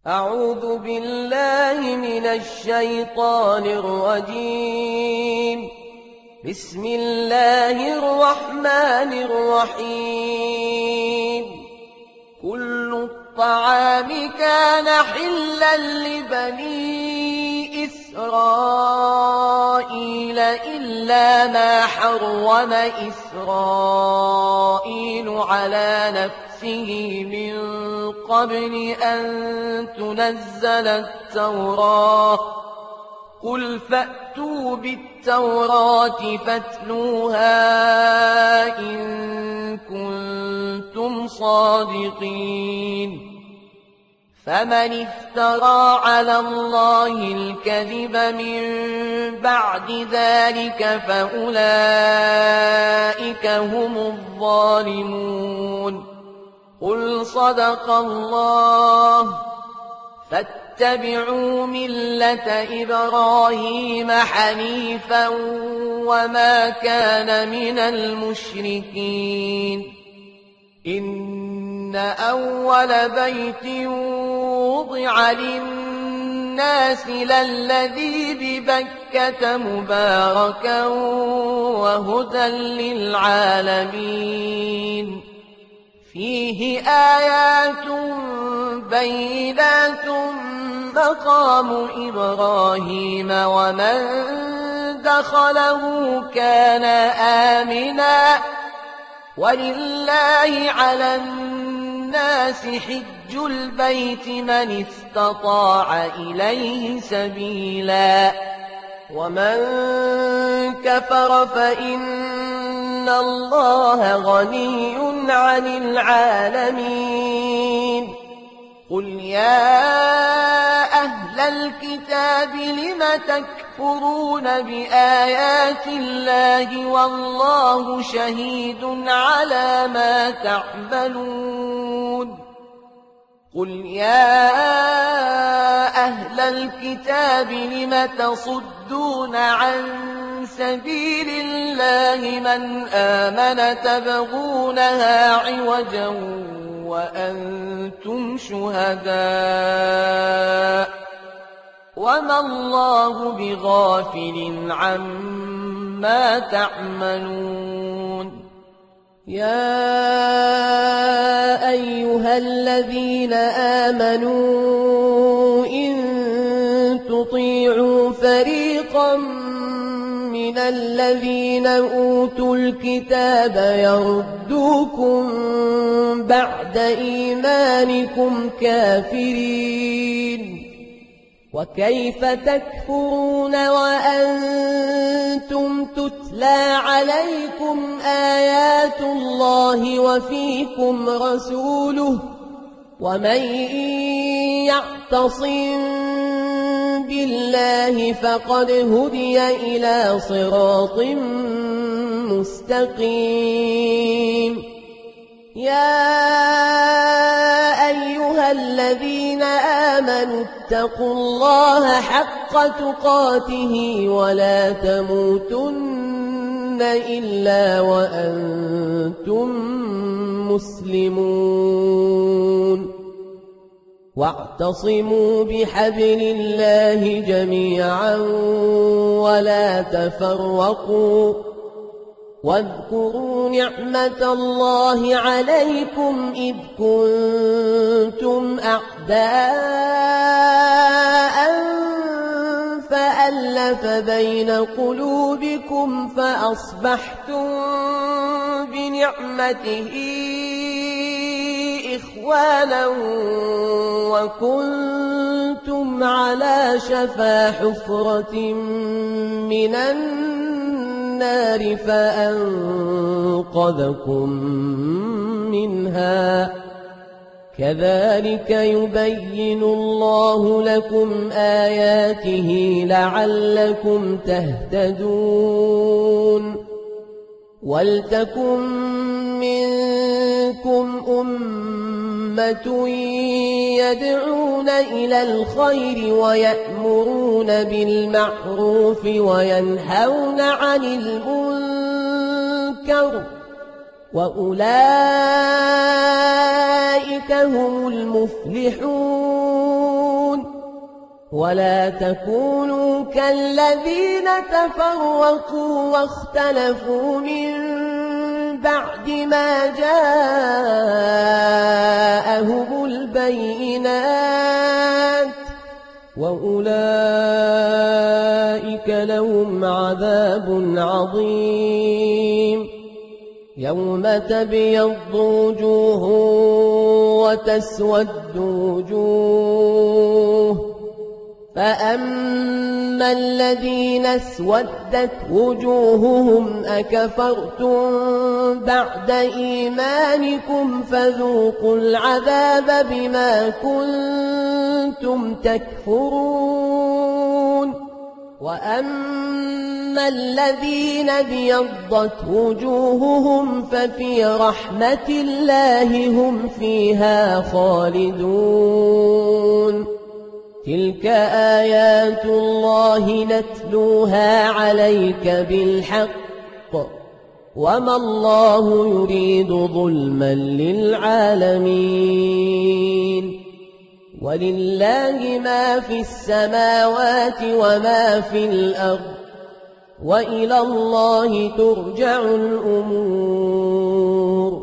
أعوذ بالله من الشيطان الرجيم. بسم الله الرحمن الرحيم. كل الطعام كان حلا لبني إسرائيل إلا ما حرم إسرائيل على نفسه من قبل أن تنزل التوراة. قل فأتوا بالتوراة فاتلوها إن كنتم صادقين. فمن افترى على الله الكذب من بعد ذلك فأولئك هم الظالمون. قل صدق الله. فاتبعوا ملة إبراهيم حنيفا وما كان من المشركين. إن أول بيت وضع للناس للذي ببكة مباركا وهدى للعالمين. فيه آيات بينات مقام إبراهيم ومن دخله كان آمنا ولله على الناس حج البيت من استطاع إليه سبيلا ومن كفر فإن الله غني عن العالمين. قل يا أهل الكتاب لم تكفرون بآيات الله والله شهيد على ما تعملون. قل يا أهل الكتاب لم تصدون عن سبيل الله من آمن تبغونها عوجا وأنتم شهداء وما الله بغافل عما تعملون. يا أيها الذين آمنوا إن تطيعوا فريقا من الذين أوتوا الكتاب يردوكم بعد إيمانكم كافرين. وكيف تكفرون وأنتم تتلى عليكم آيات الله وفيكم رسوله ومن يعتصم بالله فقد هدي إلى صراط مستقيم. يا أيها الذين آمنوا اتقوا الله حق تقاته ولا تموتن إلا وأنتم مسلمون. واعتصموا بحبل الله جميعا ولا تفرقوا. واذكروا نعمة الله عليكم إذ كنتم أعداء فألف بين قلوبكم فأصبحتم بنعمته إخوانا وكنتم على شفا حفرة من النار فأنقذكم منها. كذلك يبين الله لكم آياته لعلكم تهتدون. ولتكن منكم أمة يدعون إلى الخير ويأمرون بالمعروف وينهون عن المنكر وأولئك هم المفلحون. ولا تكونوا كالذين تفرقوا واختلفوا من بعد ما جاءهم البينات وأولئك لهم عذاب عظيم يوم تبيض وجوه وتسود وجوه فأما الذين اسودت وجوههم أكفرتم بعد إيمانكم فذوقوا العذاب بما كنتم تكفرون وأما الذين ابيضت وجوههم ففي رحمة الله هم فيها خالدون تلك آيات الله نتلوها عليك بالحق وما الله يريد ظلما للعالمين ولله ما في السماوات وما في الأرض وإلى الله ترجع الأمور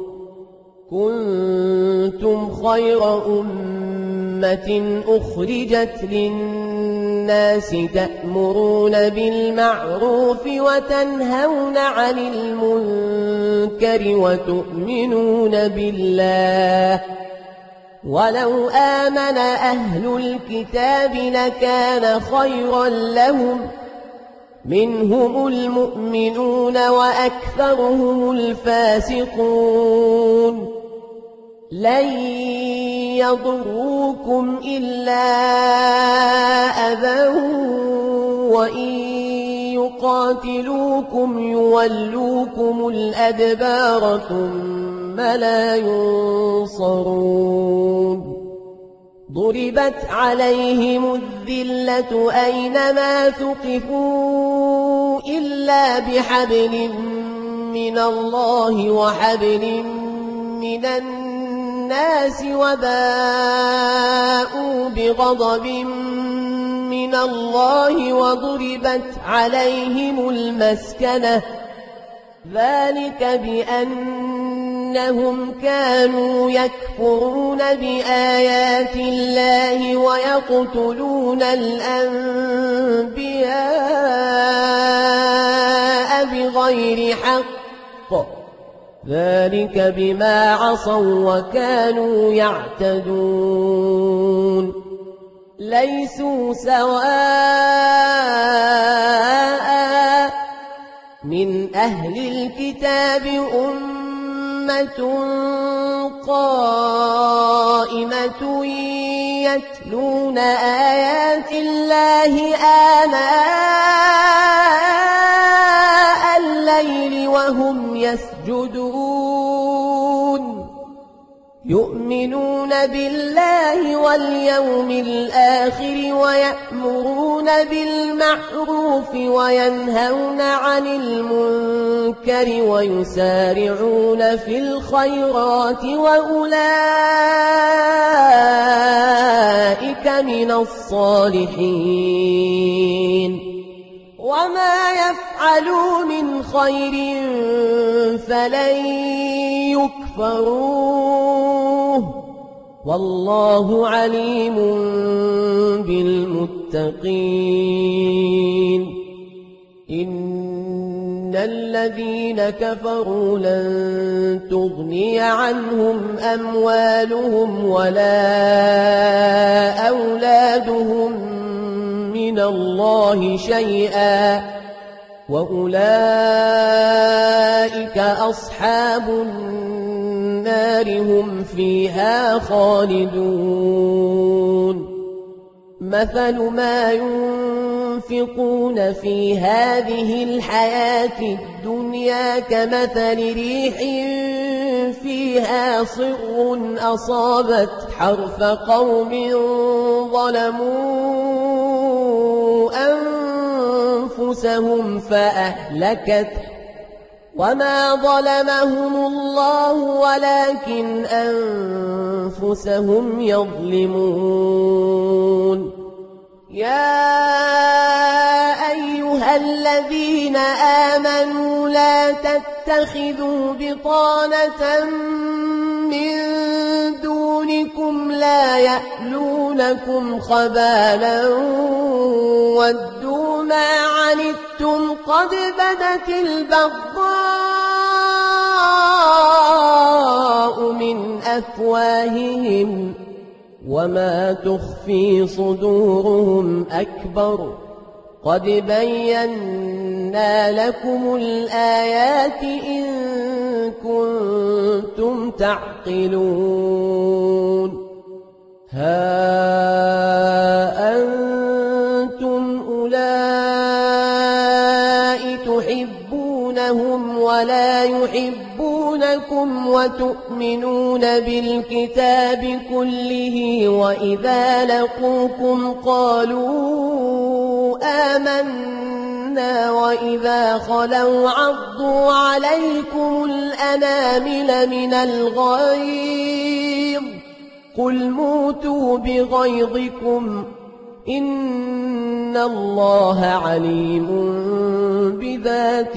كنتم خير أمة أخرجت للناس تأمرون بالمعروف وتنهون عن المنكر وتؤمنون بالله ولو آمن أهل الكتاب لكان خيرا لهم منهم المؤمنون وأكثرهم الفاسقون لن يضروكم إلا أذى وإن يقاتلوكم يولوكم الأدبار ثم لا ينصرون ضربت عليهم الذلة أينما ثقفوا إلا بحبل من الله وحبل من الناس وباءوا بغضب من الله وضربت عليهم المسكنة ذلك بأنهم كانوا يكفرون بآيات الله ويقتلون الأنبياء بغير حق ذلك بما عصوا وكانوا يعتدون ليسوا سواء من أهل الكتاب أمة قائمة يتلون آيات الله آناء الليل وهم يسجدون يؤمنون بالله واليوم الآخر ويأمرون بالمعروف وينهون عن المنكر ويسارعون في الخيرات وأولئك من الصالحين وما يفعلوا من خير فلن يكفروه والله عليم بالمتقين إن الذين كفروا لن تغني عنهم أموالهم ولا أولادهم من الله شيئا وأولئك أصحاب النار هم فيها خالدون مثل ما ينفقون في هذه الحياة الدنيا كمثل ريح فيها صر أصابت حرث قوم ظلموا أنفسهم فأهلكته وما ظلمهم الله ولكن أنفسهم يظلمون يا أيها الذين آمنوا لا تتخذوا بطانة من دونكم لا يألونكم خبالا ودوا ما عنتم قد بدت البغضاء من أفواههم وما تخفي صدورهم أكبر قد بينا لكم الآيات إن كنتم تعقلون ها أنتم أولئك تحبونهم ولا يحبونكم وتؤمنون بالكتاب كله وإذا لقوكم قالوا آمنا وإذا خلوا عضوا عليكم الأنامل من الغيظ قل موتوا بغيظكم إن الله عليم بذات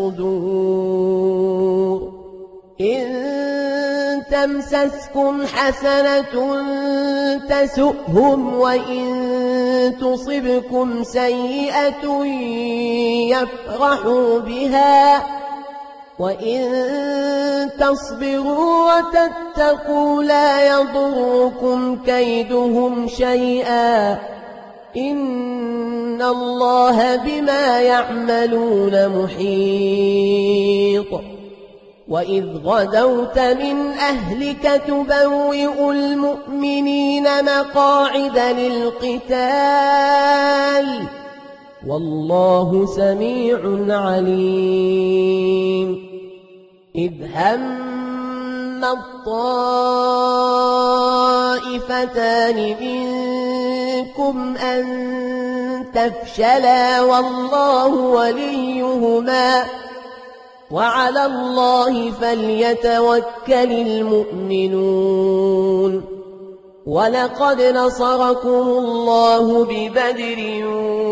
الصدور إن تمسسكم حسنة تسؤهم وإن تصبكم سيئة يفرحوا بها وإن تصبروا وتتقوا لا يضركم كيدهم شيئا إن الله بما يعملون محيط وإذ غدوت من أهلك تبوئ المؤمنين مقاعد للقتال والله سميع عليم إذ هم الطائفتان منكم أن تفشلا والله وليهما وعلى الله فليتوكل المؤمنون ولقد نصركم الله ببدر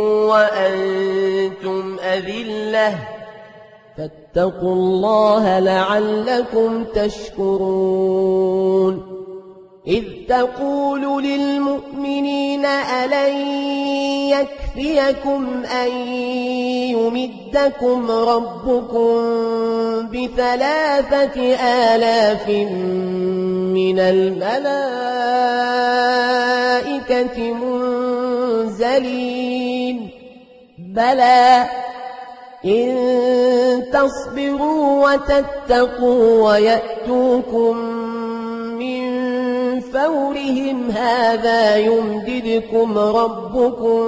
وأنتم أذلة فاتقوا الله لعلكم تشكرون إذ تقول للمؤمنين ألن يكفيكم أن يمدكم ربكم ب3,000 من الملائكة منزلين بلى إن تصبروا وتتقوا ويأتوكم من فورهم هذا يمددكم ربكم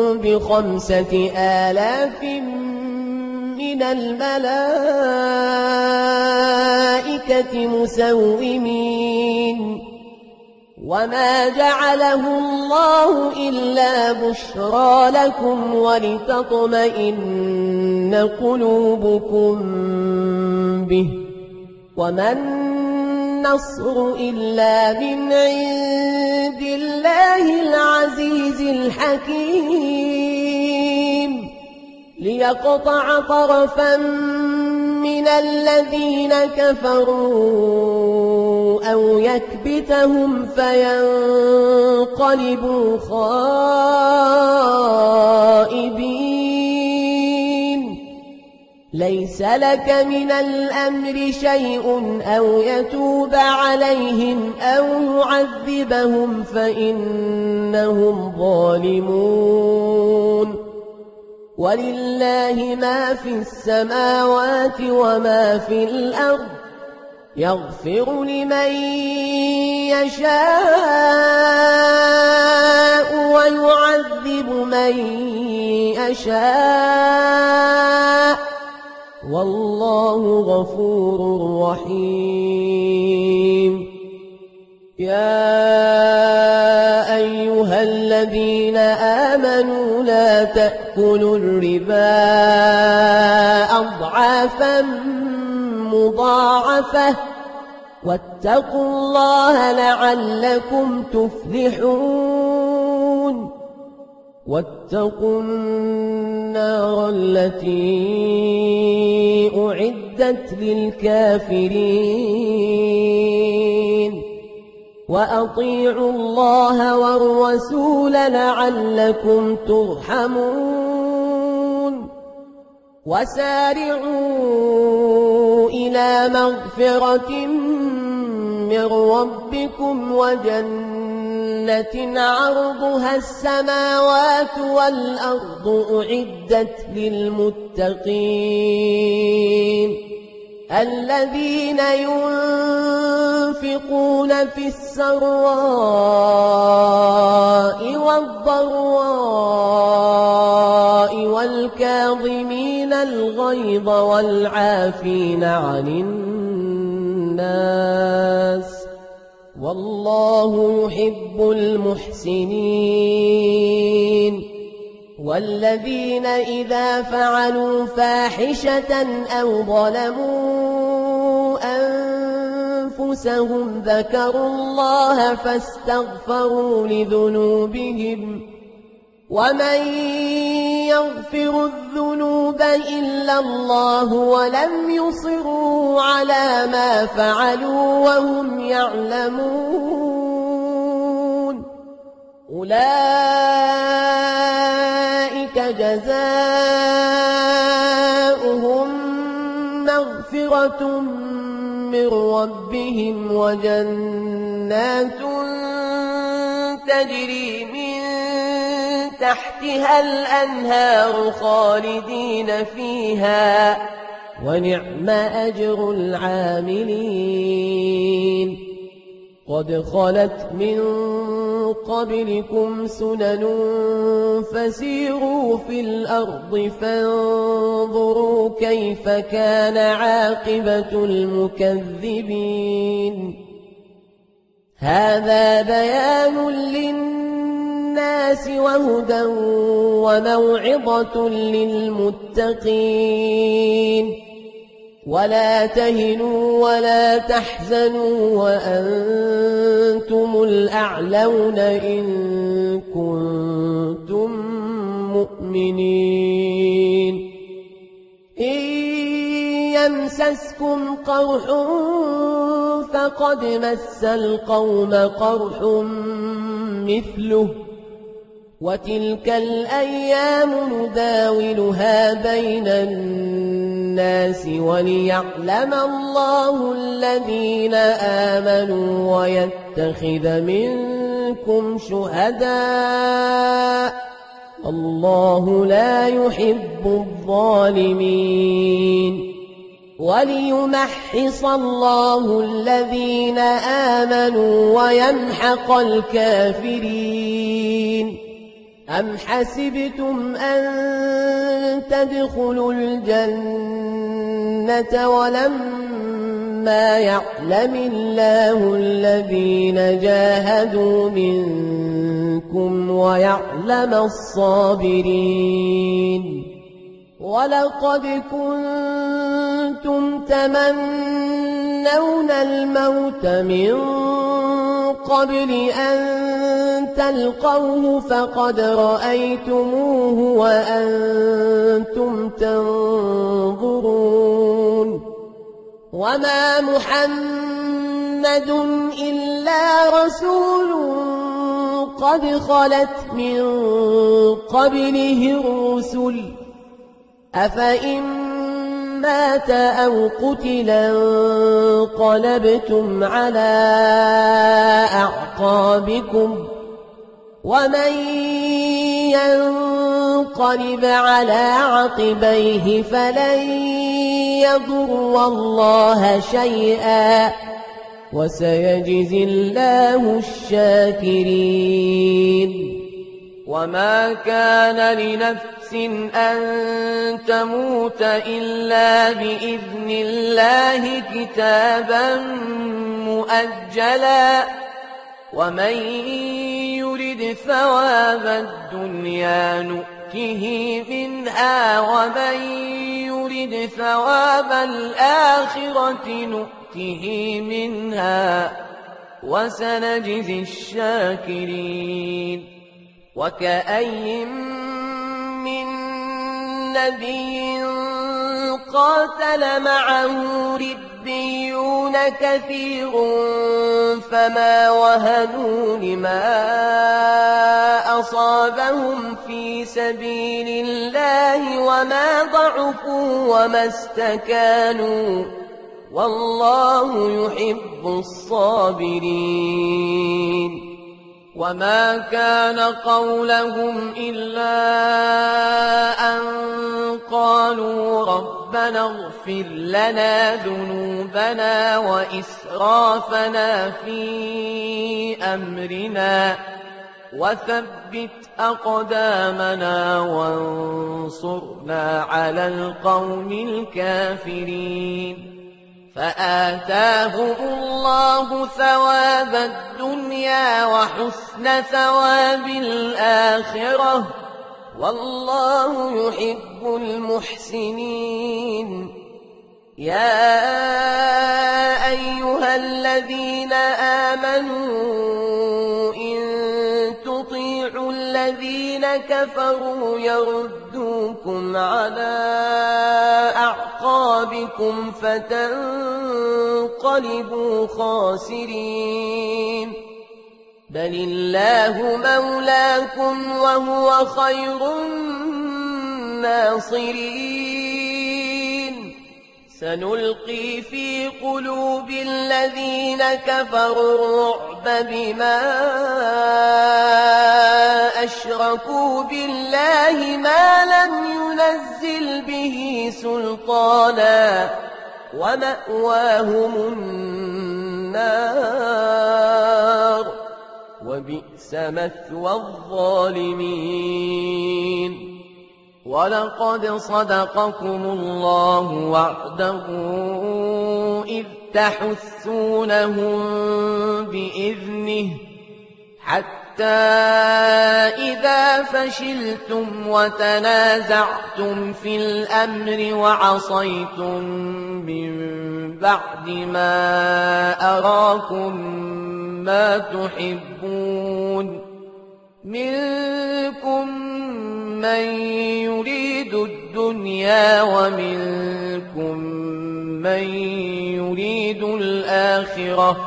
ب5,000 من الملائكة مسومين وما جعله الله إلا بشرى لكم ولتطمئن قلوبكم به وما النصر إلا من عند الله العزيز الحكيم ليقطع طرفا من الذين كفروا أو يكبتهم فينقلبوا خائبين ليس لك من الأمر شيء أو يتوب عليهم أو يعذبهم فإنهم ظالمون ولله ما في السماوات وما في الأرض يغفر لمن يشاء ويعذب من يشاء والله غفور رحيم يا أيها الذين آمنوا لا تأكلوا الربا أضعافا مضاعفة واتقوا الله لعلكم تفلحون واتقوا النار التي أعدت للكافرين وأطيعوا الله والرسول لعلكم ترحمون وسارعوا إلى مغفرة من ربكم وجنة عرضها السماوات والأرض أعدت للمتقين الذين ينفقون في السراء والضراء والكاظمين الغيظ والعافين عن الناس والله يحب المحسنين والذين إذا فعلوا فاحشة أو ظلموا أنفسهم ذكروا الله فاستغفروا لذنوبهم ومن يغفر الذنوب إلا الله ولم يصروا على ما فعلوا وهم يعلمون أولئك جزاؤهم مغفرة من ربهم وجنات تجري من تحتها الأنهار خالدين فيها ونعم أجر العاملين قد خلت من قبلكم سنن فسيروا في الأرض فانظروا كيف كان عاقبة المكذبين هذا بيان للناس وهدى وموعظة للمتقين ولا تهنوا ولا تحزنوا وأنتم الأعلون إن كنتم مؤمنين إن يمسسكم قرح فقد مس القوم قرح مثله وتلك الأيام نداولها بين الناس وليعلم الله الذين آمنوا ويتخذ منكم شهداء الله لا يحب الظالمين وليمحص الله الذين آمنوا ويمحق الكافرين أم حسبتم أن تدخلوا الجنة ولما يعلم الله الذين جاهدوا منكم ويعلم الصابرين ولقد كنتم تمنون الموت من قبل أن تلقوه فقد رأيتموه وأنتم تنظرون وما محمد إلا رسول قد خلت من قبله الرسل أفإن مات أو قتلا انقلبتم على أعقابكم ومن ينقلب على عقبيه فلن يضر الله شيئا وسيجزي الله الشاكرين وما كان لنفس أن تموت إلا بإذن الله كتابا مؤجلا ومن يرد ثواب الدنيا نؤته منها ومن يرد ثواب الآخرة نؤته منها وسنجزي الشاكرين وكأي من نبي قاتل معه ربيون كثير فما وهنوا لما أصابهم في سبيل الله وما ضعفوا وما استكانوا والله يحب الصابرين وما كان قولهم إلا أن قالوا ربنا اغفر لنا ذنوبنا وإسرافنا في أمرنا وثبت أقدامنا وانصرنا على القوم الكافرين فآتاهم الله ثواب الدنيا وحسن ثواب الآخرة والله يحب المحسنين يا أيها الذين آمنوا إن تطيعوا الذين كفروا يردوكم على أعقابكم فتنقلبوا خاسرين بل الله مولاكم وهو خير الناصرين سنلقي في قلوب الذين كفروا الرعب بما أشركوا بالله ما لم ينزل به سلطانا ومأواهم النار وبئس مثوى الظالمين ولقد صدقكم الله وعده إذ تحسونهم بإذنه حتى إذا فشلتم وتنازعتم في الأمر وعصيتم من بعد ما أراكم ما تحبون منكم من يريد الدنيا ومنكم من يريد الآخرة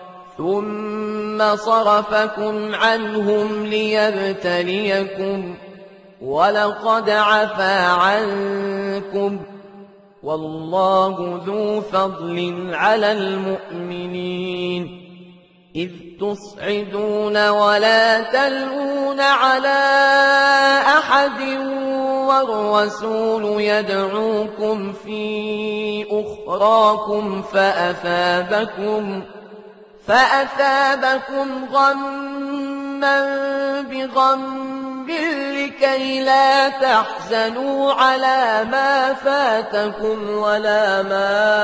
ثم صرفكم عنهم ليبتليكم ولقد عفا عنكم والله ذو فضل على المؤمنين إذ تصعدون ولا تلوون على أحد والرسول يدعوكم في أخراكم فأثابكم غما بغم لكي لا تحزنوا على ما فاتكم ولا ما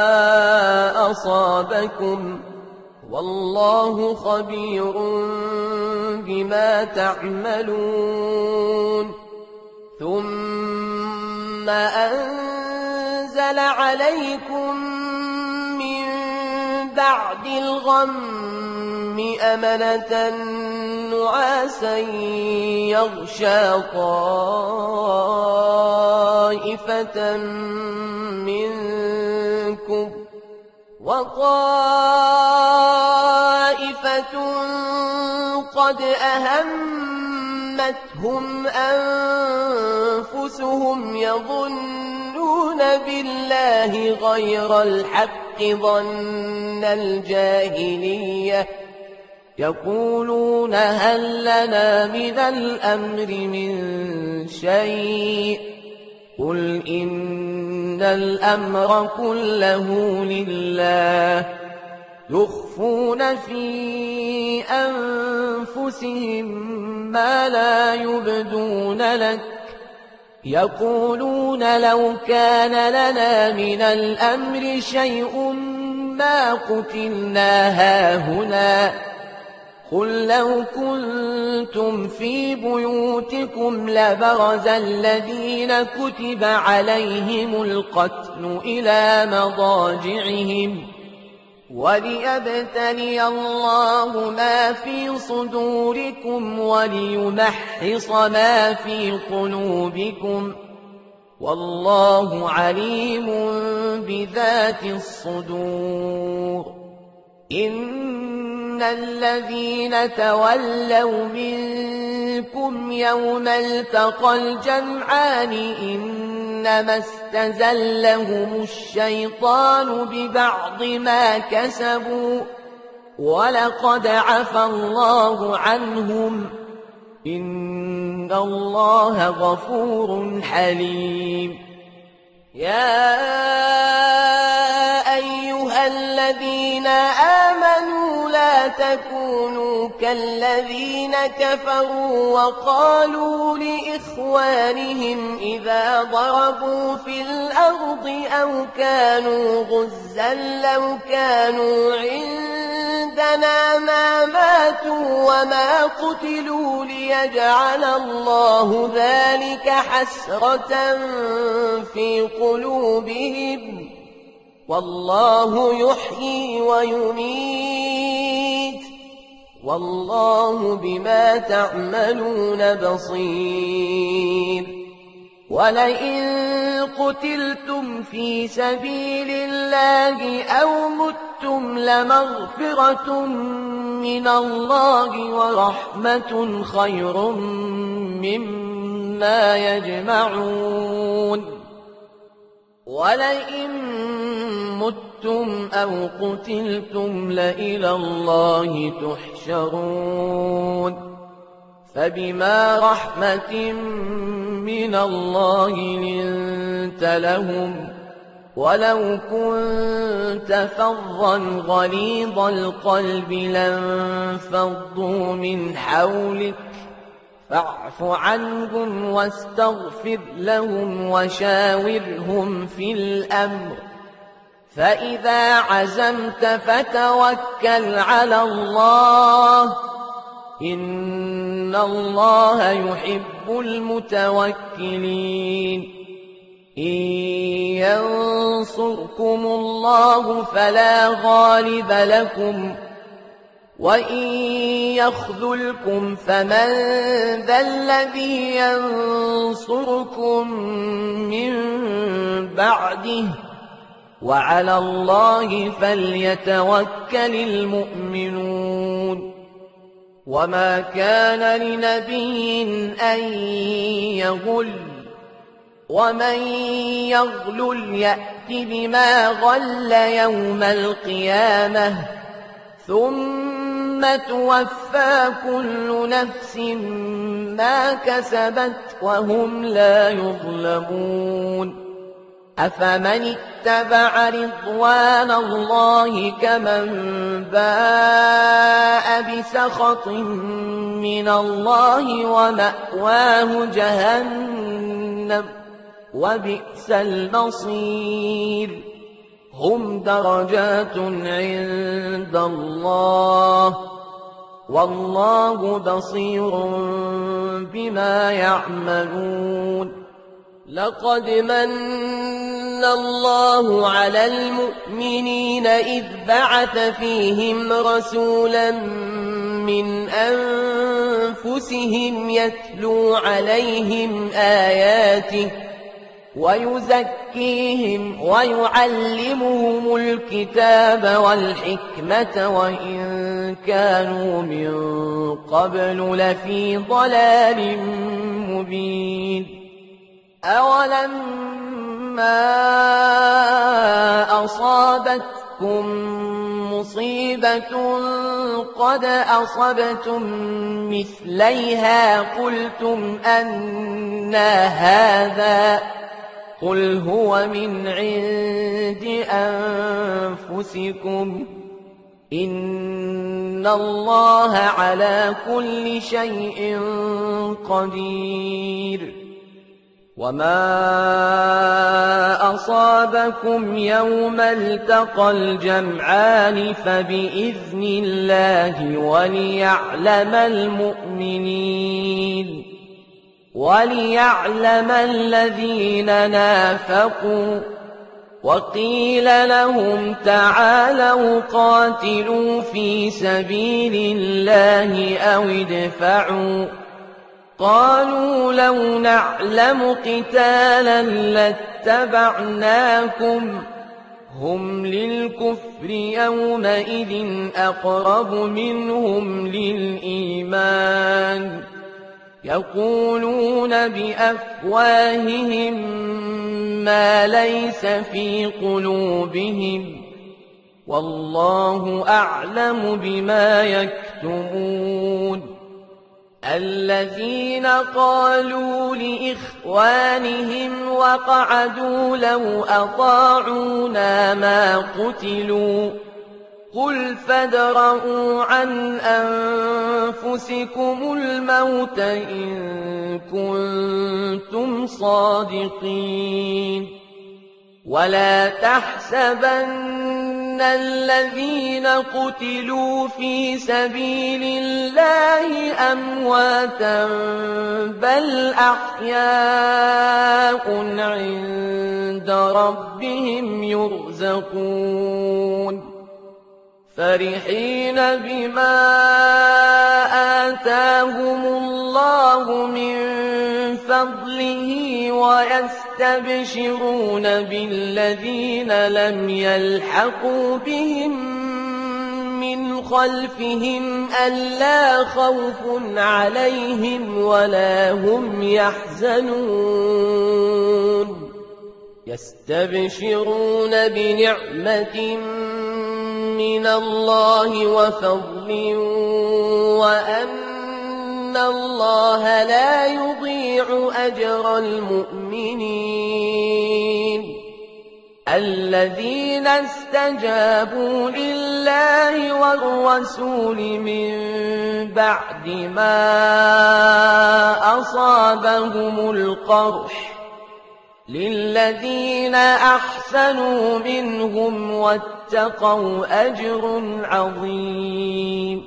أصابكم والله خبير بما تعملون ثم أنزل عليكم من بعد الغم أمنة نعاسا يغشى طائفة منكم وطائفة قد أهمتهم أنفسهم يظنون بالله غير الحق ظن الجاهلية يقولون هل لنا من الأمر من شيء قل إن الأمر كله لله يخفون في أنفسهم ما لا يبدون لك يقولون لو كان لنا من الأمر شيء ما قتلنا هاهنا قل لو كنتم في بيوتكم لبرز الذين كتب عليهم القتل إلى مضاجعهم وليبتلي الله ما في صدوركم وليمحص ما في قلوبكم والله عليم بذات الصدور. إن الذين تولوا منكم يوم التقى الجمعان إنما استزلهم الشيطان ببعض ما كسبوا ولقد عفى الله عنهم إن الله غفور حليم. يا أيها الذين آمنوا لا تكونوا كالذين كفروا وقالوا لإخوانهم إذا ضربوا في الأرض أو كانوا غزا لو كانوا عندنا ما ماتوا وما قتلوا ليجعل الله ذلك حسرة في قلوبهم والله يحيي ويميت والله بما تعملون بصير. ولئن قتلتم في سبيل الله أو متم لمغفرة من الله ورحمة خير مما يجمعون. ولئن متم أو قتلتم لإلى الله تحشرون. فبما رحمة من الله لنت لهم ولو كنت فظا غليظ القلب لانفضوا من حولك فاعف عنهم واستغفر لهم وشاورهم في الأمر فإذا عزمت فتوكل على الله إن الله يحب المتوكلين. إن ينصركم الله فلا غالب لكم وإن يخذلكم فمن ذا الذي ينصركم من بعده وعلى الله فليتوكل المؤمنون. وما كان لنبي أن يغل ومن يغلل يأت بما غل يوم القيامة ثم توفى كل نفس ما كسبت وهم لا يظلمون. أفمن اتبع رضوان الله كمن باء بسخط من الله ومأواه جهنم وبئس المصير. هم درجات عند الله والله بصير بما يعملون. لقد من الله على المؤمنين إذ بعث فيهم رسولا من أنفسهم يتلو عليهم آياته ويزكيهم ويعلمهم الكتاب والحكمة وإن كانوا من قبل لفي ضلال مبين. أولما أصابتكم مصيبة قد أصبتم مثليها قلتم أنى هذا قل هو من عند أنفسكم إن الله على كل شيء قدير. وما أصابكم يوم التقى الجمعان فبإذن الله وليعلم المؤمنين وليعلم الذين نافقوا وقيل لهم تعالوا قاتلوا في سبيل الله أو ادفعوا قالوا لو نعلم قتالا لاتبعناكم هم للكفر يومئذ أقرب منهم للإيمان يقولون بأفواههم ما ليس في قلوبهم والله أعلم بما يكتمون الذين قالوا لإخوانهم وقعدوا لو أطاعونا ما قتلوا قل فادرءوا عن أنفسكم الموت إن كنتم صادقين ولا تحسبن الذين قتلوا في سبيل الله أمواتا بل أحياء عند ربهم يرزقون فرحين بما آتاهم الله من فضله ويستبشرون بالذين لم يلحقوا بهم من خلفهم ألا خوف عليهم ولا هم يحزنون يستبشرون بنعمة من الله وفضل وأن الله لا يضيع أجر المؤمنين الذين استجابوا لله والرسول من بعد ما أصابهم القرح للذين أحسنوا منهم واتقوا أجر عظيم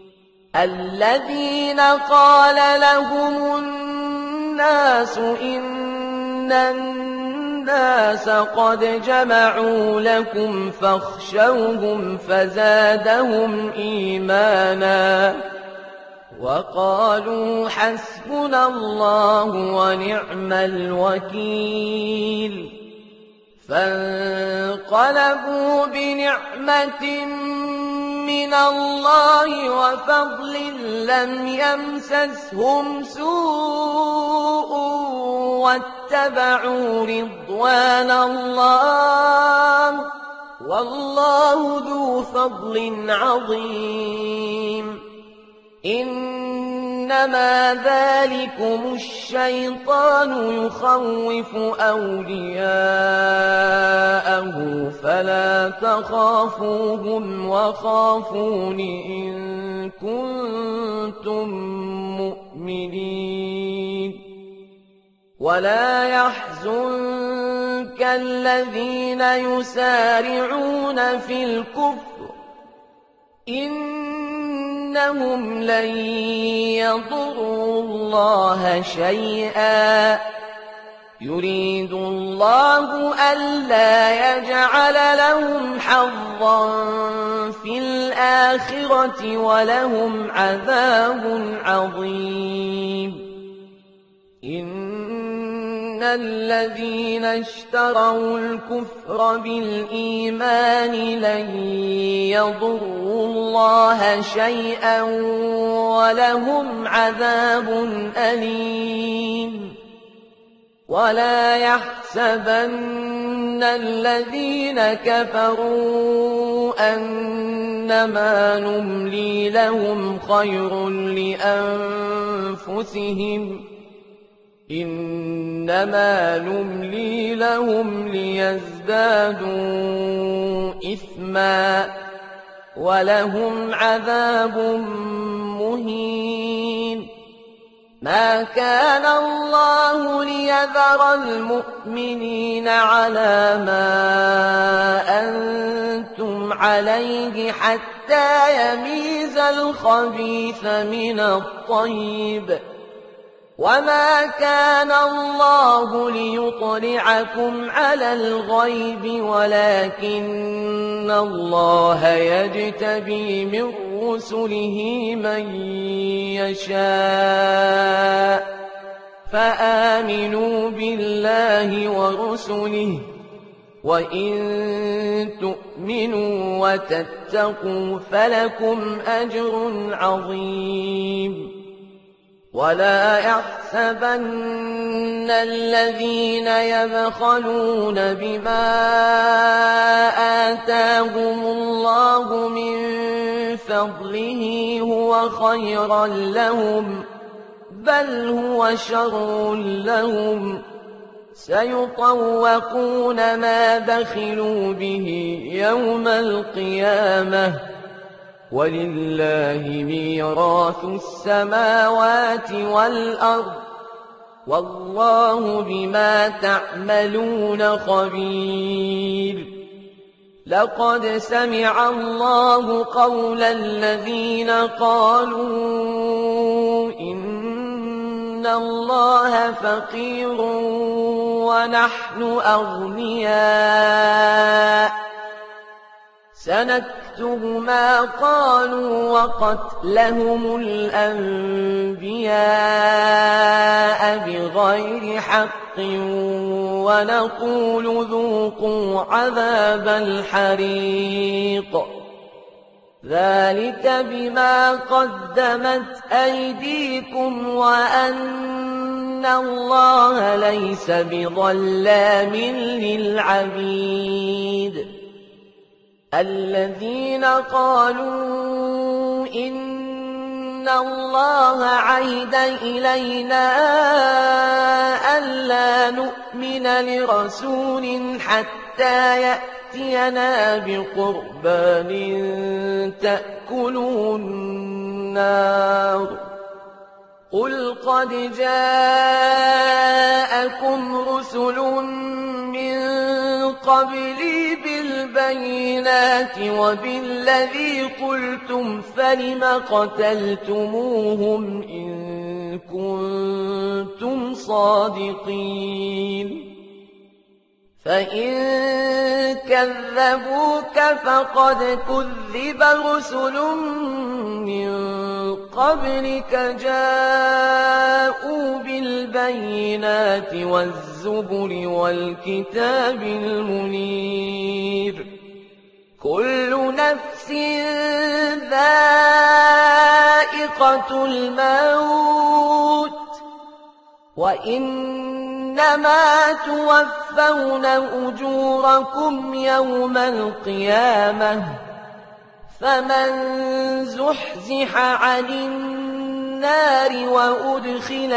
الذين قال لهم الناس إن الناس قد جمعوا لكم فاخشوهم فزادهم إيمانا وقالوا حسبنا الله ونعم الوكيل فانقلبوا بنعمة من الله وفضل لم يمسسهم سوء واتبعوا رضوان الله والله ذو فضل عظيم إنما ذلكم الشيطان يخوف أولياءه فلا تخافوهم وخافون إن كنتم مؤمنين ولا يحزنك الذين يسارعون في الكفر إنهم لن يضروا الله شيئا يريد الله ألا يجعل لهم حظا في الآخرة ولهم عذاب عظيم إن الذين اشتروا الكفر بالإيمان لن يضروا الله شيئا ولهم عذاب أليم ولا يحسبن الذين كفروا أنما نملي لهم خير لأنفسهم إنما نملي لهم ليزدادوا إثما ولهم عذاب مهين ما كان الله ليذر المؤمنين على ما أنتم عليه حتى يميز الخبيث من الطيب وما كان الله ليطلعكم على الغيب ولكن الله يجتبي من رسله من يشاء فآمنوا بالله ورسله وإن تؤمنوا وتتقوا فلكم أجر عظيم ولا يحسبن الذين يبخلون بما آتاهم الله من فضله هو خيرا لهم بل هو شر لهم سيطوقون ما بخلوا به يوم القيامة ولله ميراث السماوات والأرض والله بما تعملون خبير لقد سمع الله قول الذين قالوا إن الله فقير ونحن أغنياء سنكتب ما قالوا وقتلهم الأنبياء بغير حق ونقول ذوقوا عذاب الحريق ذلك بما قدمت أيديكم وأن الله ليس بظلام للعبيد الذين قالوا إن الله عهد إلينا ألا نؤمن لرسول حتى يأتينا بقربان تأكله النار قل قد جاءكم رسل من قبلي بالبينات وبالذي قلتم فلم قتلتموهم إن كنتم صادقين فإن كذبوك فقد كذب رسل من قبلك جاءوا بالبينات والزبر والكتاب المنير كل نفس ذائقة الموت وإنما توفون أجوركم يوم القيامة فمن زحزح عن النار وأدخل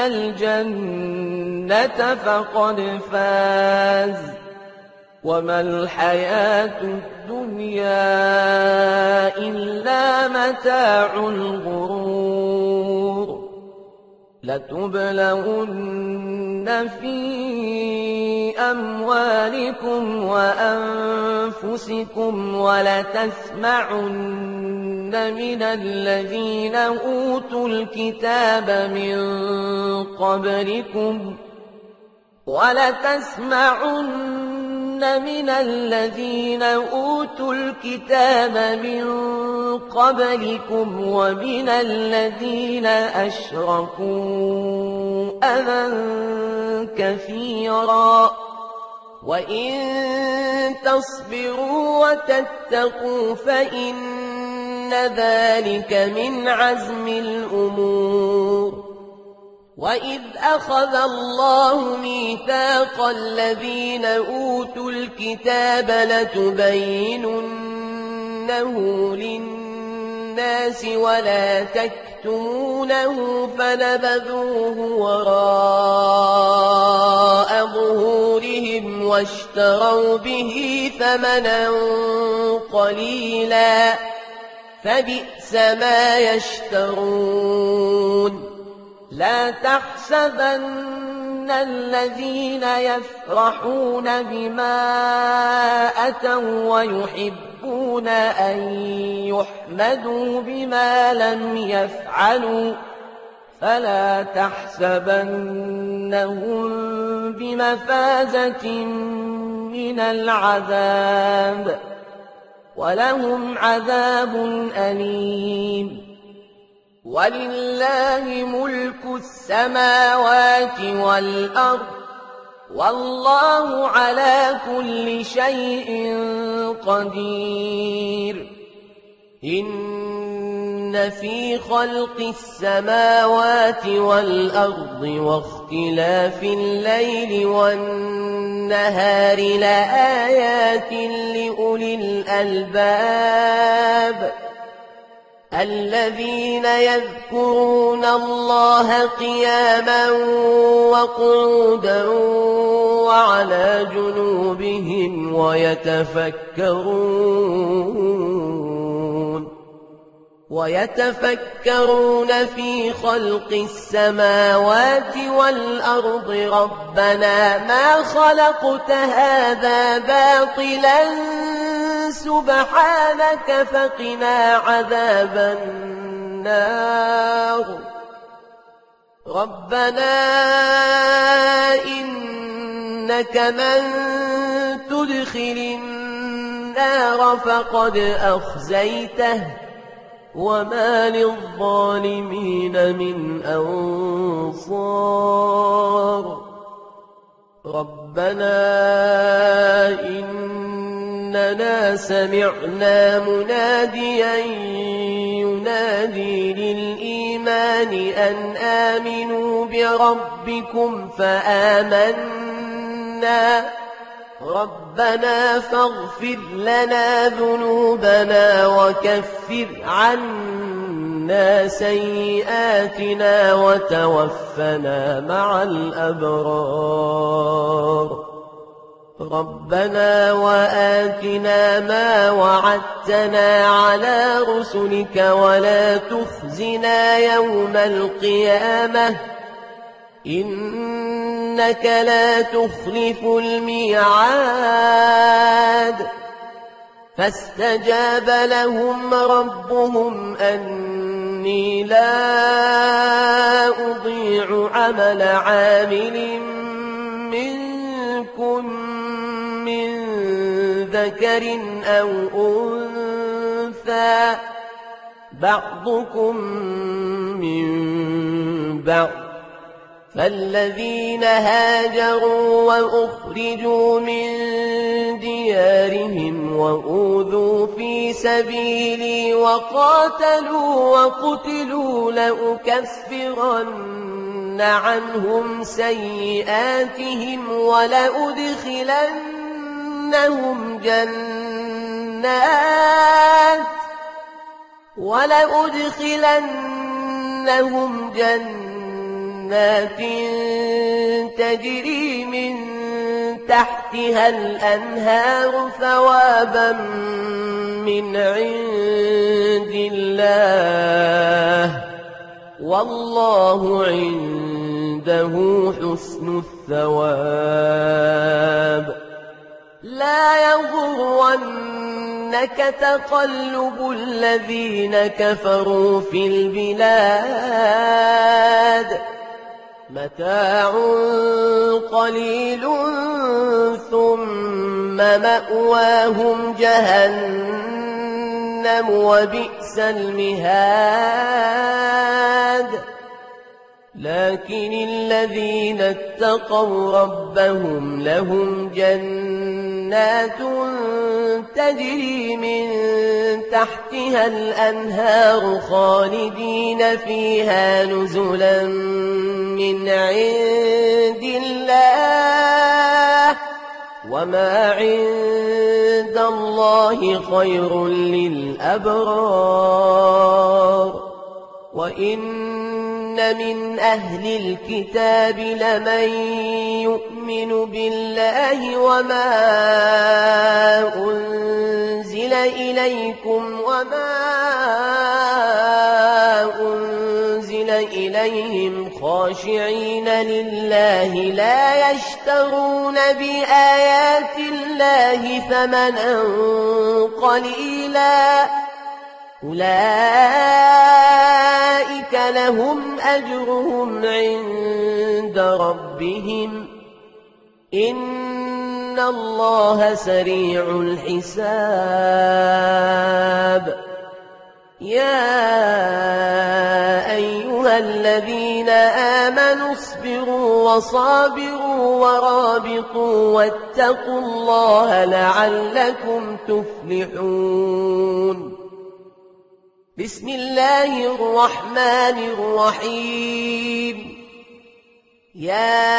الجنة فقد فاز وما الحياة الدنيا إلا متاع الغرور لتبلغن في أموالكم وأنفسكم ولتسمعن من الذين أوتوا الكتاب من قبلكم ومن الذين أشركوا أذى كثيرا وإن تصبروا وتتقوا فإن ذلك من عزم الأمور وإذ أخذ الله ميثاق الذين أوتوا الكتاب لتبيننه للناس ولا تكتمونه فنبذوه وراء ظهورهم واشتروا به ثمنا قليلا فبئس ما يشترون لا تحسبن الذين يفرحون بما أتوا ويحبون أن يحمدوا بما لم يفعلوا فلا تحسبنهم بمفازة من العذاب ولهم عذاب أليم ولله ملك السماوات والأرض والله على كل شيء قدير إن في خلق السماوات والأرض واختلاف الليل والنهار لآيات لأولي الألباب الذين يذكرون الله قياما وقعودا وعلى جنوبهم ويتفكرون في خلق السماوات والأرض ربنا ما خلقت هذا باطلا سبحانك فقنا عذاب النار ربنا إنك من تدخل النار فقد أخزيته وما للظالمين من أنصار ربنا إننا سمعنا مناديا ينادي للإيمان أن آمنوا بربكم فآمنا ربنا فاغفر لنا ذنوبنا وكفر عنا سيئاتنا وتوفنا مع الأبرار ربنا وآتنا ما وعدتنا على رسلك ولا تخزنا يوم القيامة إنك لا تخلف الميعاد فاستجاب لهم ربهم أني لا أضيع عمل عامل منكم من ذكر أو أنثى بعضكم من بعض فالذين هاجروا وأخرجوا من ديارهم وأوذوا في سبيلي وقاتلوا وقتلوا لأكفرن عنهم سيئاتهم ولأدخلنهم جنات تجري من تحتها الأنهار ثوابا من عند الله والله عنده حسن الثواب لا يغرنك تقلب الذين كفروا في البلاد متاع قليل ثم مأواهم جهنم وبئس المهاد لكن الذين اتقوا ربهم لهم جنات تجري من تحتها الأنهار خالدين فيها نزلا من عند الله وما عند الله خير للأبرار وإن من أهل الكتاب لمن يؤمن بالله وما أنزل إليكم وما أنزل إليهم خاشعين لله لا يشترون بآيات الله ثمنا قليلا أولئك لهم أجرهم عند ربهم إن الله سريع الحساب يا أيها الذين آمنوا اصبروا وصابروا ورابطوا واتقوا الله لعلكم تفلحون بسم الله الرحمن الرحيم يا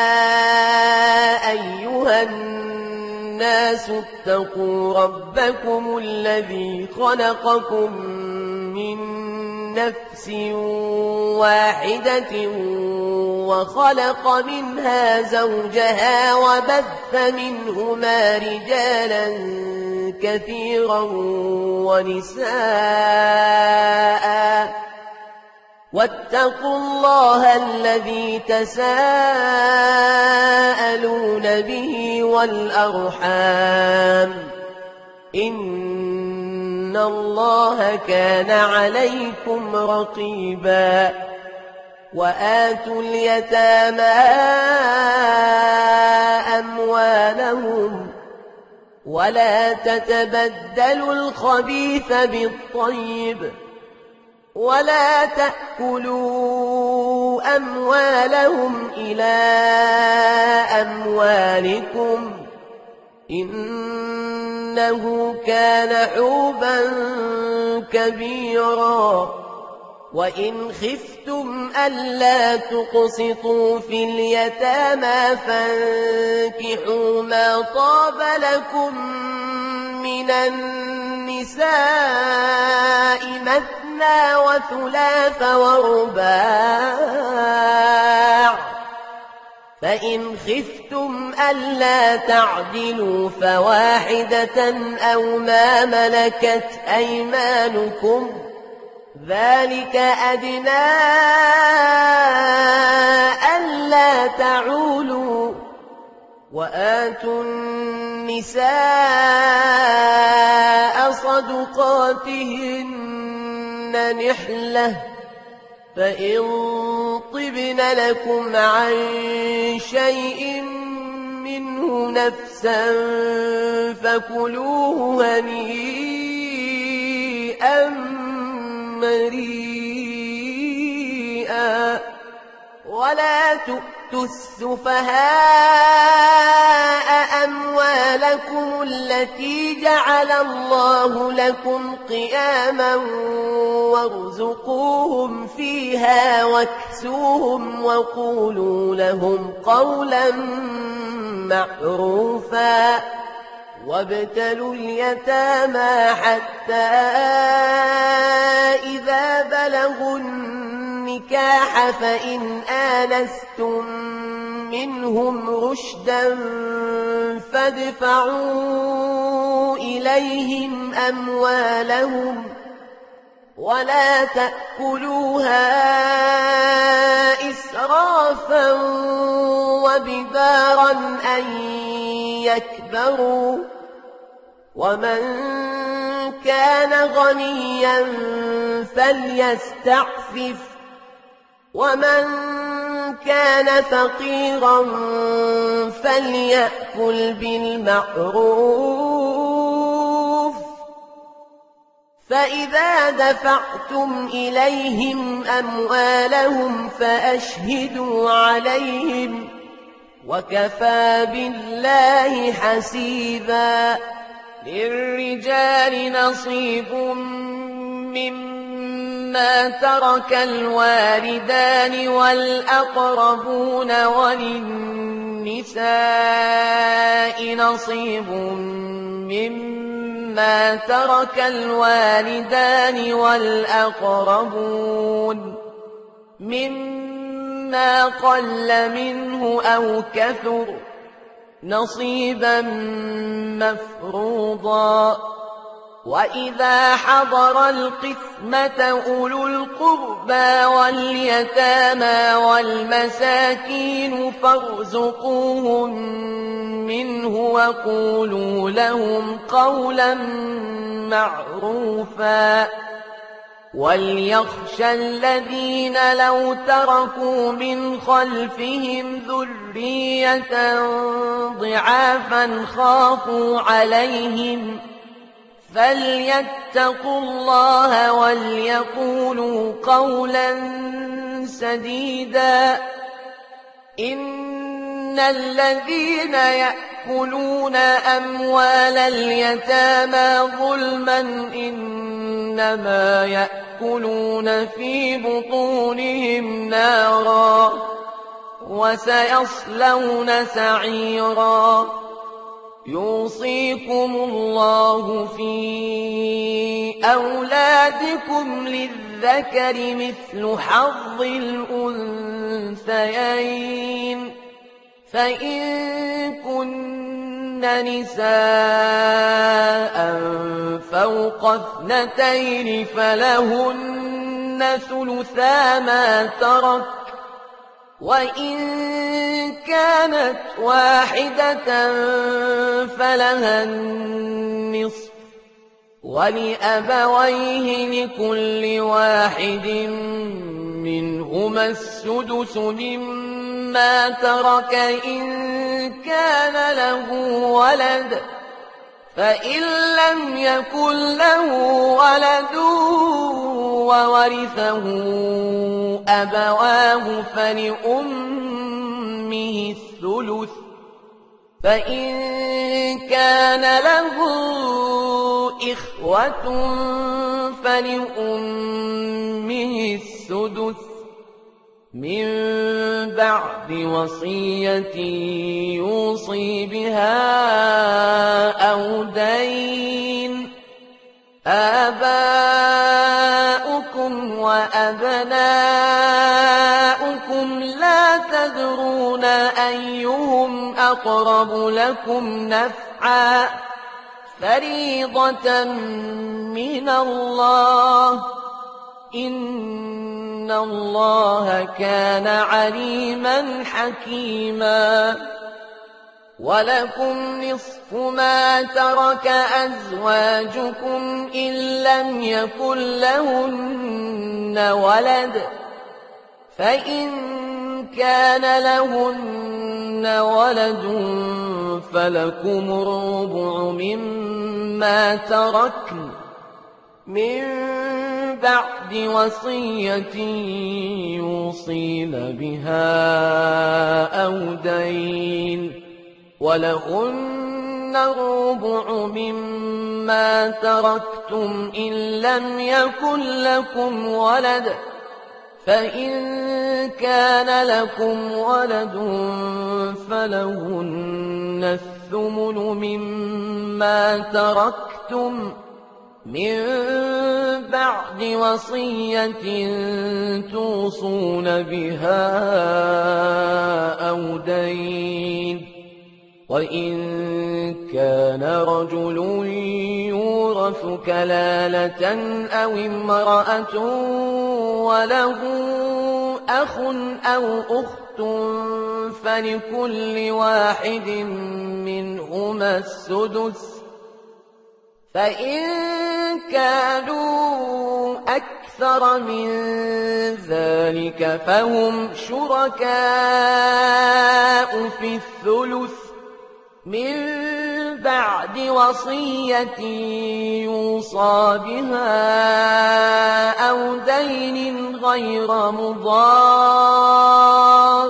أيها الناس اتقوا ربكم الذي خلقكم من نفس واحدة وخلق منها زوجها وبث منهما رجالا كثيرا ونساء واتقوا الله الذي تساءلون به والأرحام إن الله كان عليكم رقيبا وآتوا اليتامى أموالهم ولا تتبدلوا الخبيث بالطيب ولا تأكلوا أموالهم إلى أموالكم إنه كان حوبا كبيرا وإن خفتم ألا تقسطوا في اليتامى فانكحوا ما طاب لكم من النساء مثنى وثلاث ورباع فإن خفتم ألا تعدلوا فواحدة أو ما ملكت أيمانكم ذلك أدنى ألا تعولوا وآتوا النساء صدقاتهن نحلة فإن طبن لكم عن شيء منه نفسا فكلوه هنيئا مريئا ولا تؤتوا السفهاء أموالكم التي جعل الله لكم قياما وارزقوهم فيها واكسوهم وقولوا لهم قولا معروفا وابتلوا اليتامى حتى إذا بلغوا النكاح فإن آنستم منهم رشدا فادفعوا إليهم أموالهم ولا تأكلوها إسرافا وبدارا أن يكبروا ومن كان غنيا فليستعفف ومن كان فقيرا فليأكل بالمعروف فإذا دفعتم إليهم أموالهم فأشهدوا عليهم وكفى بالله حسيبا للرجال نصيب مما ترك الوالدان والأقربون وللنساء نصيب مما ترك الوالدان والأقربون مما قل منه أو كثر نصيبا مفروضا وإذا حضر القسمة أولو القربى واليتامى والمساكين فارزقوهم منه وقولوا لهم قولا معروفا وليخشى الذين لو تركوا من خلفهم ذرية ضعافا خافوا عليهم فليتقوا الله وليقولوا قولا سديدا. إن الذين يأكلون أموال اليتامى ظلما إنما يأكلون في بطونهم نارا وسيصلون سعيرا. يوصيكم الله في أولادكم للذكر مثل حظ الأنثيين فإن كن نساء فوق 2 فلهن ثلثا ما ترك وإن كانت واحدة فلها النصف ولأبويه لكل واحد منهما السدس مما ترك إن كان له ولد فإن لم يكن له ولد وورثه أبواه فلأمه الثلث فإن كان له إخوة فلأمه السدس من بعد وصية يوصي بها أو دين. آباؤكم وأبناؤكم لا تدرون أيهم أقرب لكم نفعا فريضة من الله إن الله كان عليما حكيما. ولكم نصف ما ترك أزواجكم إن لم يكن لهن ولد فإن كان لهن ولد فلكم الربع مما تركن من بعد وصية يوصين بها أو دين. ولهن الربع مما تركتم إن لم يكن لكم ولد فإن كان لكم ولد فلهن الثمن مما تركتم من بعد وصية توصون بها أو دين. وإن كان رجل يورث كلالة أو امرأة وله أخ أو أخت فلكل واحد منهما السدس فإن كانوا أكثر من ذلك فهم شركاء في الثلث من بعد وصية يوصى بها أو دين غير مضار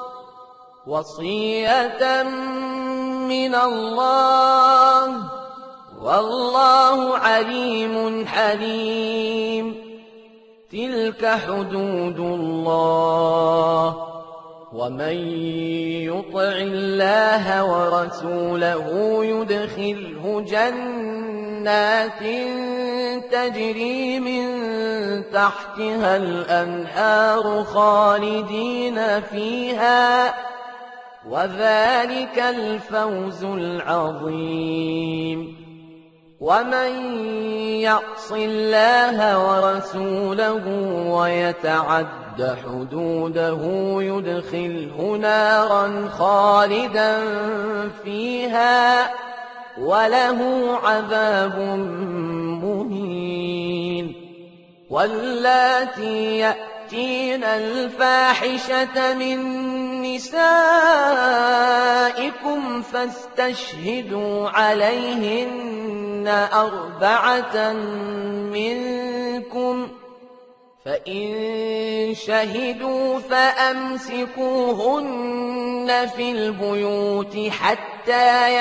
وصية من الله والله عليم حليم. تلك حدود الله ومن يطع الله ورسوله يدخله جنات تجري من تحتها الأنهار خالدين فيها وذلك الفوز العظيم. ومن يعص الله ورسوله ويتعد حدوده يدخله نارا خالدا فيها وله عذاب مهين. واللاتي يأتين الفاحشة من نسائكم فاستشهدوا عليهن 4 منكم، فإن شهدوا فأمسكوهن في البيوت حتى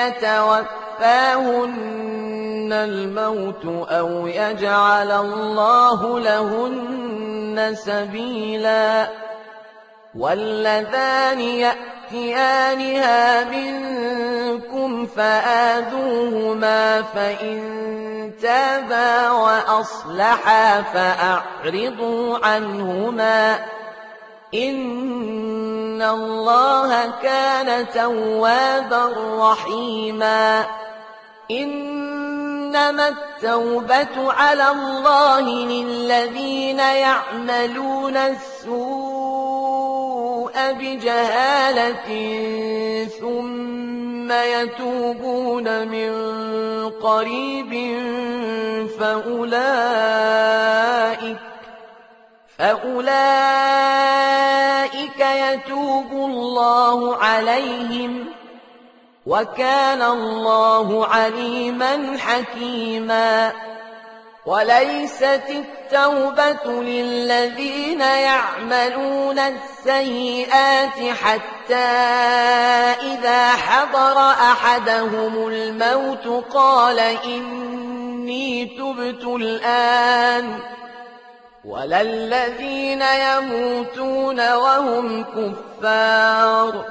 يتوفاهن الموت أو يجعل الله لهن سبيلا. واللذان يأتيانها منكم فآذوهما، فإن تابا وأصلحا فأعرضوا عنهما، إن الله كان توابا رحيما. إنما التوبة على الله للذين يعملون السوء بجهالة ثم يتوبون من قريب فأولئك يتوب الله عليهم، وكان الله عليما حكيما. وليست التوبة للذين يعملون السيئات حتى إذا حضر أحدهم الموت قال إني تبت الآن، ولا الذين يموتون وهم كفار،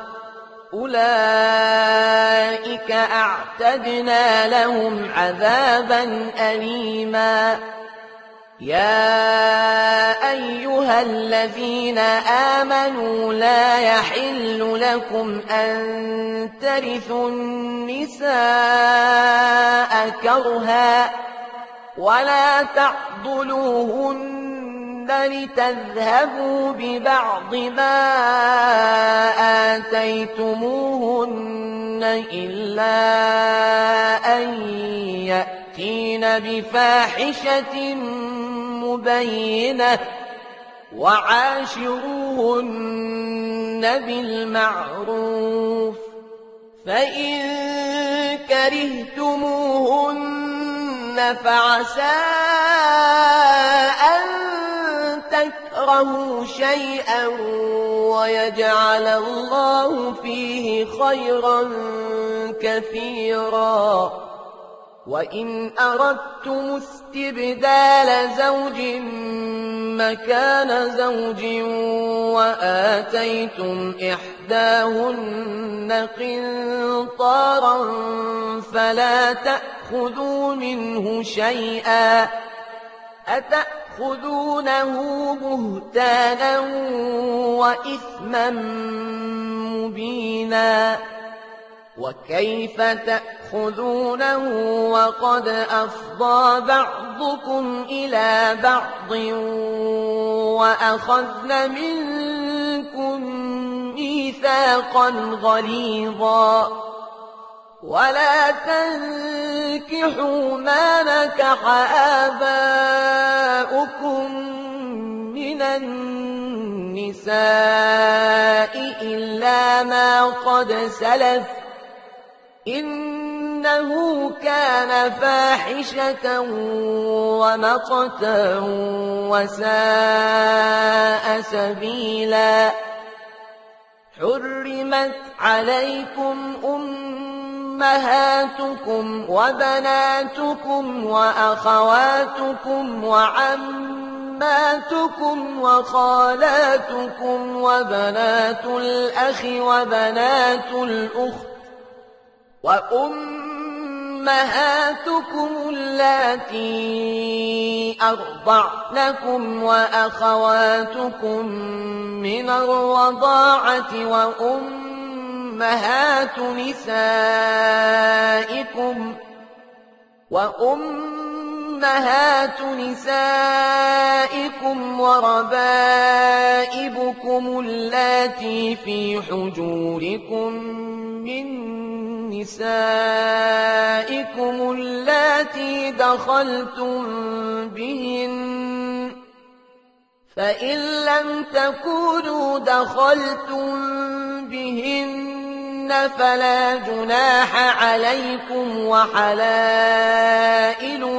أولئك أعتدنا لهم عذابا أليما. يا أيها الذين آمنوا لا يحل لكم أن ترثوا النساء كرها ولا تعضلوهن لتذهبوا ببعض ما آتيتموهن إلا أن يأتين بفاحشة مبينة، وعاشروهن بالمعروف، فإن كرهتموهن فعسى أن تكرهوا شيئا ويجعل الله فيه خيرا كثيرا. وإن أردتم استبدال زوج مكان زوج وآتيتم إحداهن قنطارا فلا تأخذوا منه شيئا، أتأخذونه بهتانا وإثما مبينا. وكيف تأخذونه وقد أفضى بعضكم إلى بعض وأخذن منكم ميثاقا غليظا. ولا تنكحوا ما نكح آباؤكم من النساء إلا ما قد سلف، إنه كان فاحشة ومقتا وساء سبيلا. حرمت عليكم أمهاتكم وبناتكم وأخواتكم وعماتكم وخالاتكم وبنات الأخ وبنات الأخت وأمهاتكم اللاتي أرضعنكم وأخواتكم من الرضاعة وأمهات نسائكم وربائبكم اللاتي في حجوركم من نسائكم اللاتي دخلتم بهن فإن لم تكونوا دخلتم بهن فلا جناح عليكم وحلائل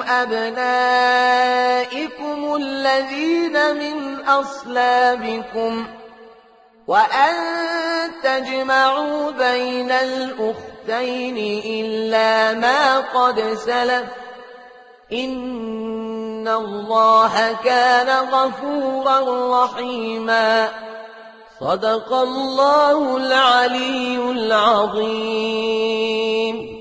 أبنائكم الذين من أصلابكم وأن تجمعوا بين الأختين إلا ما قد سلف إن الله كان غفورا رحيما صدق الله العلي العظيم.